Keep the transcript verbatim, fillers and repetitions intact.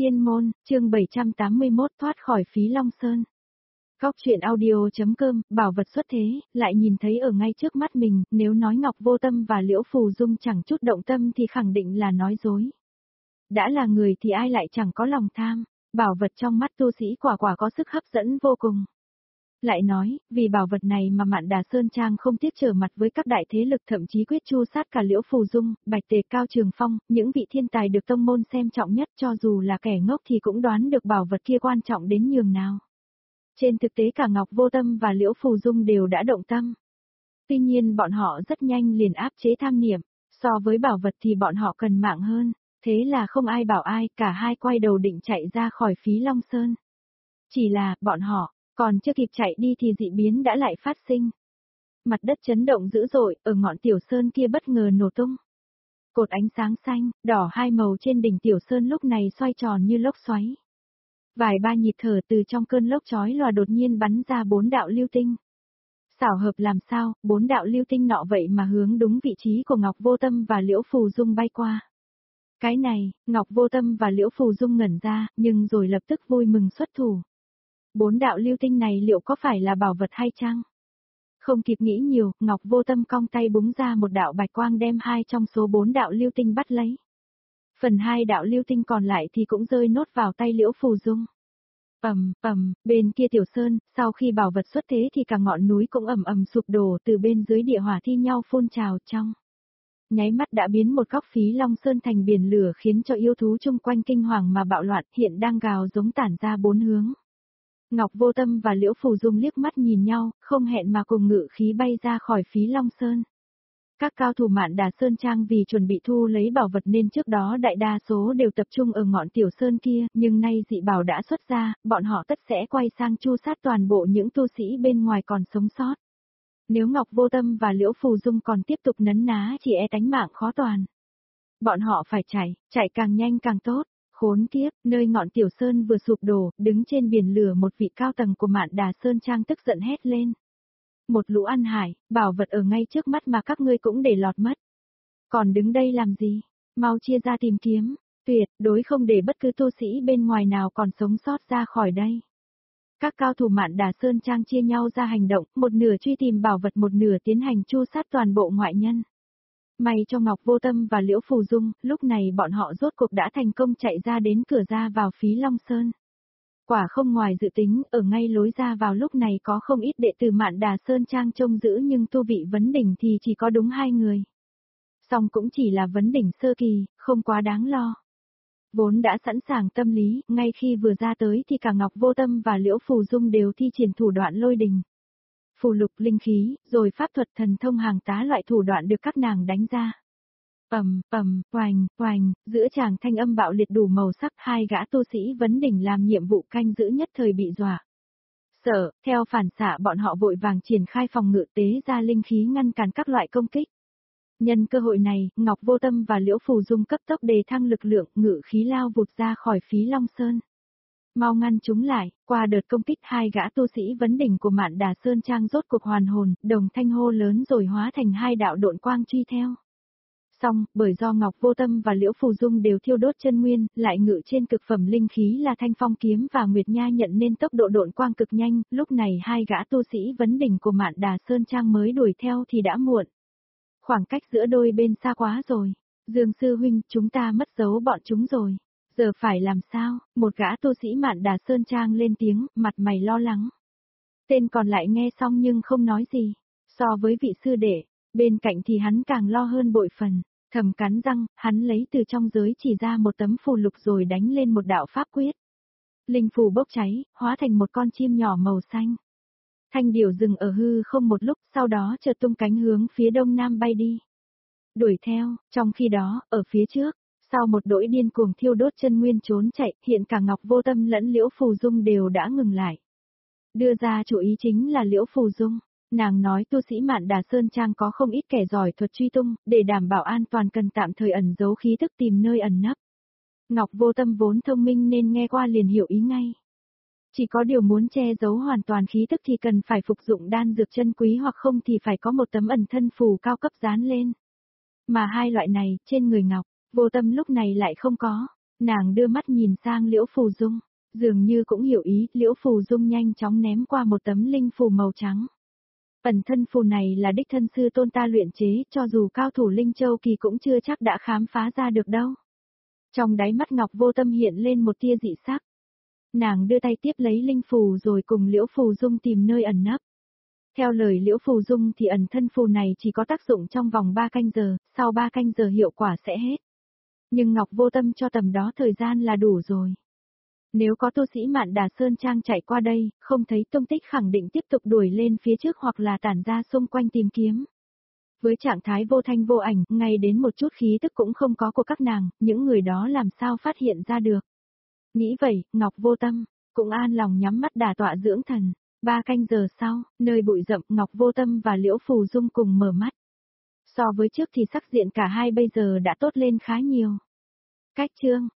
Tiên môn, chương bảy trăm tám mươi mốt thoát khỏi Phí Long Sơn. Góc truyện audio.com, bảo vật xuất thế, lại nhìn thấy ở ngay trước mắt mình, nếu nói Ngọc Vô Tâm và Liễu Phù Dung chẳng chút động tâm thì khẳng định là nói dối. Đã là người thì ai lại chẳng có lòng tham, bảo vật trong mắt tu sĩ quả quả có sức hấp dẫn vô cùng. Lại nói, vì bảo vật này mà Mạn Đà Sơn Trang không tiếc trở mặt với các đại thế lực, thậm chí quyết chu sát cả Liễu Phù Dung, Bạch Tề, Cao Trường Phong, những vị thiên tài được tông môn xem trọng nhất, cho dù là kẻ ngốc thì cũng đoán được bảo vật kia quan trọng đến nhường nào. Trên thực tế cả Ngọc Vô Tâm và Liễu Phù Dung đều đã động tâm. Tuy nhiên bọn họ rất nhanh liền áp chế tham niệm, so với bảo vật thì bọn họ cần mạng hơn, thế là không ai bảo ai, cả hai quay đầu định chạy ra khỏi Phí Long Sơn. Chỉ là, bọn họ còn chưa kịp chạy đi thì dị biến đã lại phát sinh. Mặt đất chấn động dữ dội, ở ngọn tiểu sơn kia bất ngờ nổ tung. Cột ánh sáng xanh, đỏ hai màu trên đỉnh tiểu sơn lúc này xoay tròn như lốc xoáy. Vài ba nhịp thở từ trong cơn lốc chói lòa đột nhiên bắn ra bốn đạo lưu tinh. Xảo hợp làm sao, bốn đạo lưu tinh nọ vậy mà hướng đúng vị trí của Ngọc Vô Tâm và Liễu Phù Dung bay qua. Cái này, Ngọc Vô Tâm và Liễu Phù Dung ngẩn ra, nhưng rồi lập tức vui mừng xuất thủ. Bốn đạo lưu tinh này liệu có phải là bảo vật hay chăng? Không kịp nghĩ nhiều, Ngọc Vô Tâm cong tay búng ra một đạo bạch quang đem hai trong số bốn đạo lưu tinh bắt lấy. Phần hai đạo lưu tinh còn lại thì cũng rơi nốt vào tay Liễu Phù Dung. Ầm, ầm, bên kia tiểu sơn, sau khi bảo vật xuất thế thì cả ngọn núi cũng ầm ầm sụp đổ, từ bên dưới địa hỏa thi nhau phun trào trong. Nháy mắt đã biến một góc Phí Long Sơn thành biển lửa, khiến cho yêu thú chung quanh kinh hoàng mà bạo loạn, hiện đang gào giống tản ra bốn hướng. Ngọc Vô Tâm và Liễu Phù Dung liếc mắt nhìn nhau, không hẹn mà cùng ngự khí bay ra khỏi Phí Long Sơn. Các cao thủ Mạn Đà Sơn Trang vì chuẩn bị thu lấy bảo vật nên trước đó đại đa số đều tập trung ở ngọn tiểu sơn kia, nhưng nay dị bảo đã xuất ra, bọn họ tất sẽ quay sang chu sát toàn bộ những tu sĩ bên ngoài còn sống sót. Nếu Ngọc Vô Tâm và Liễu Phù Dung còn tiếp tục nấn ná chỉ e tánh mạng khó toàn. Bọn họ phải chạy, chạy càng nhanh càng tốt. Khốn kiếp, nơi ngọn tiểu sơn vừa sụp đổ, đứng trên biển lửa một vị cao tầng của Mạn Đà Sơn Trang tức giận hét lên. Một lũ ăn hại, bảo vật ở ngay trước mắt mà các ngươi cũng để lọt mất. Còn đứng đây làm gì? Mau chia ra tìm kiếm, tuyệt đối không để bất cứ tu sĩ bên ngoài nào còn sống sót ra khỏi đây. Các cao thủ Mạn Đà Sơn Trang chia nhau ra hành động, một nửa truy tìm bảo vật, một nửa tiến hành chu sát toàn bộ ngoại nhân. May cho Ngọc Vô Tâm và Liễu Phù Dung, lúc này bọn họ rốt cuộc đã thành công chạy ra đến cửa ra vào Phí Long Sơn. Quả không ngoài dự tính, ở ngay lối ra vào lúc này có không ít đệ tử Mạn Đà Sơn Trang trông giữ, nhưng tu vị vấn đỉnh thì chỉ có đúng hai người. Song cũng chỉ là vấn đỉnh sơ kỳ, không quá đáng lo. Vốn đã sẵn sàng tâm lý, ngay khi vừa ra tới thì cả Ngọc Vô Tâm và Liễu Phù Dung đều thi triển thủ đoạn lôi đình. Phù lục linh khí, rồi pháp thuật thần thông hàng tá loại thủ đoạn được các nàng đánh ra. Ầm, ầm, oành, oành, giữa tràng thanh âm bạo liệt đủ màu sắc, hai gã tu sĩ vấn đỉnh làm nhiệm vụ canh giữ nhất thời bị dọa. Sợ, theo phản xạ bọn họ vội vàng triển khai phòng ngự, tế ra linh khí ngăn cản các loại công kích. Nhân cơ hội này, Ngọc Vô Tâm và Liễu Phù Dung cấp tốc đề thăng lực lượng, ngự khí lao vụt ra khỏi Phí Long Sơn. Mau ngăn chúng lại, qua đợt công kích hai gã tu sĩ vấn đỉnh của Mạn Đà Sơn Trang rốt cuộc hoàn hồn, đồng thanh hô lớn rồi hóa thành hai đạo độn quang truy theo. Xong, bởi do Ngọc Vô Tâm và Liễu Phù Dung đều thiêu đốt chân nguyên, lại ngự trên cực phẩm linh khí là Thanh Phong kiếm và Nguyệt Nha nhận nên tốc độ độn quang cực nhanh, lúc này hai gã tu sĩ vấn đỉnh của Mạn Đà Sơn Trang mới đuổi theo thì đã muộn. Khoảng cách giữa đôi bên xa quá rồi. Dương sư huynh, chúng ta mất dấu bọn chúng rồi. Giờ phải làm sao? Một gã tu sĩ Mạn Đà Sơn Trang lên tiếng, mặt mày lo lắng. Tên còn lại nghe xong nhưng không nói gì. So với vị sư đệ, bên cạnh thì hắn càng lo hơn bội phần. Thầm cắn răng, hắn lấy từ trong giới chỉ ra một tấm phù lục rồi đánh lên một đạo pháp quyết. Linh phù bốc cháy, hóa thành một con chim nhỏ màu xanh. Thanh điểu dừng ở hư không một lúc, sau đó chợt tung cánh hướng phía đông nam bay đi. Đuổi theo, trong khi đó, ở phía trước, sau một đỗi điên cuồng thiêu đốt chân nguyên trốn chạy, hiện cả Ngọc Vô Tâm lẫn Liễu Phù Dung đều đã ngừng lại. Đưa ra chủ ý chính là Liễu Phù Dung. Nàng nói tu sĩ Mạn Đà Sơn Trang có không ít kẻ giỏi thuật truy tung, để đảm bảo an toàn cần tạm thời ẩn giấu khí tức, tìm nơi ẩn nấp. Ngọc Vô Tâm vốn thông minh nên nghe qua liền hiểu ý ngay. Chỉ có điều muốn che giấu hoàn toàn khí tức thì cần phải phục dụng đan dược chân quý, hoặc không thì phải có một tấm ẩn thân phù cao cấp dán lên. Mà hai loại này, trên người Ngọc Vô Tâm lúc này lại không có. Nàng đưa mắt nhìn sang Liễu Phù Dung, dường như cũng hiểu ý, Liễu Phù Dung nhanh chóng ném qua một tấm linh phù màu trắng. Ẩn thân phù này là đích thân sư tôn ta luyện chế, cho dù cao thủ Linh Châu Kỳ cũng chưa chắc đã khám phá ra được đâu. Trong đáy mắt Ngọc Vô Tâm hiện lên một tia dị sắc. Nàng đưa tay tiếp lấy linh phù rồi cùng Liễu Phù Dung tìm nơi ẩn nấp. Theo lời Liễu Phù Dung thì ẩn thân phù này chỉ có tác dụng trong vòng ba canh giờ, sau ba canh giờ hiệu quả sẽ hết. Nhưng Ngọc Vô Tâm cho tầm đó thời gian là đủ rồi. Nếu có tu sĩ Mạn Đà Sơn Trang chạy qua đây, không thấy tung tích khẳng định tiếp tục đuổi lên phía trước hoặc là tản ra xung quanh tìm kiếm. Với trạng thái vô thanh vô ảnh, ngay đến một chút khí tức cũng không có của các nàng, những người đó làm sao phát hiện ra được. Nghĩ vậy, Ngọc Vô Tâm cũng an lòng nhắm mắt đả tọa dưỡng thần. Ba canh giờ sau, nơi bụi rậm, Ngọc Vô Tâm và Liễu Phù Dung cùng mở mắt. So với trước thì sắc diện cả hai bây giờ đã tốt lên khá nhiều. Cách chương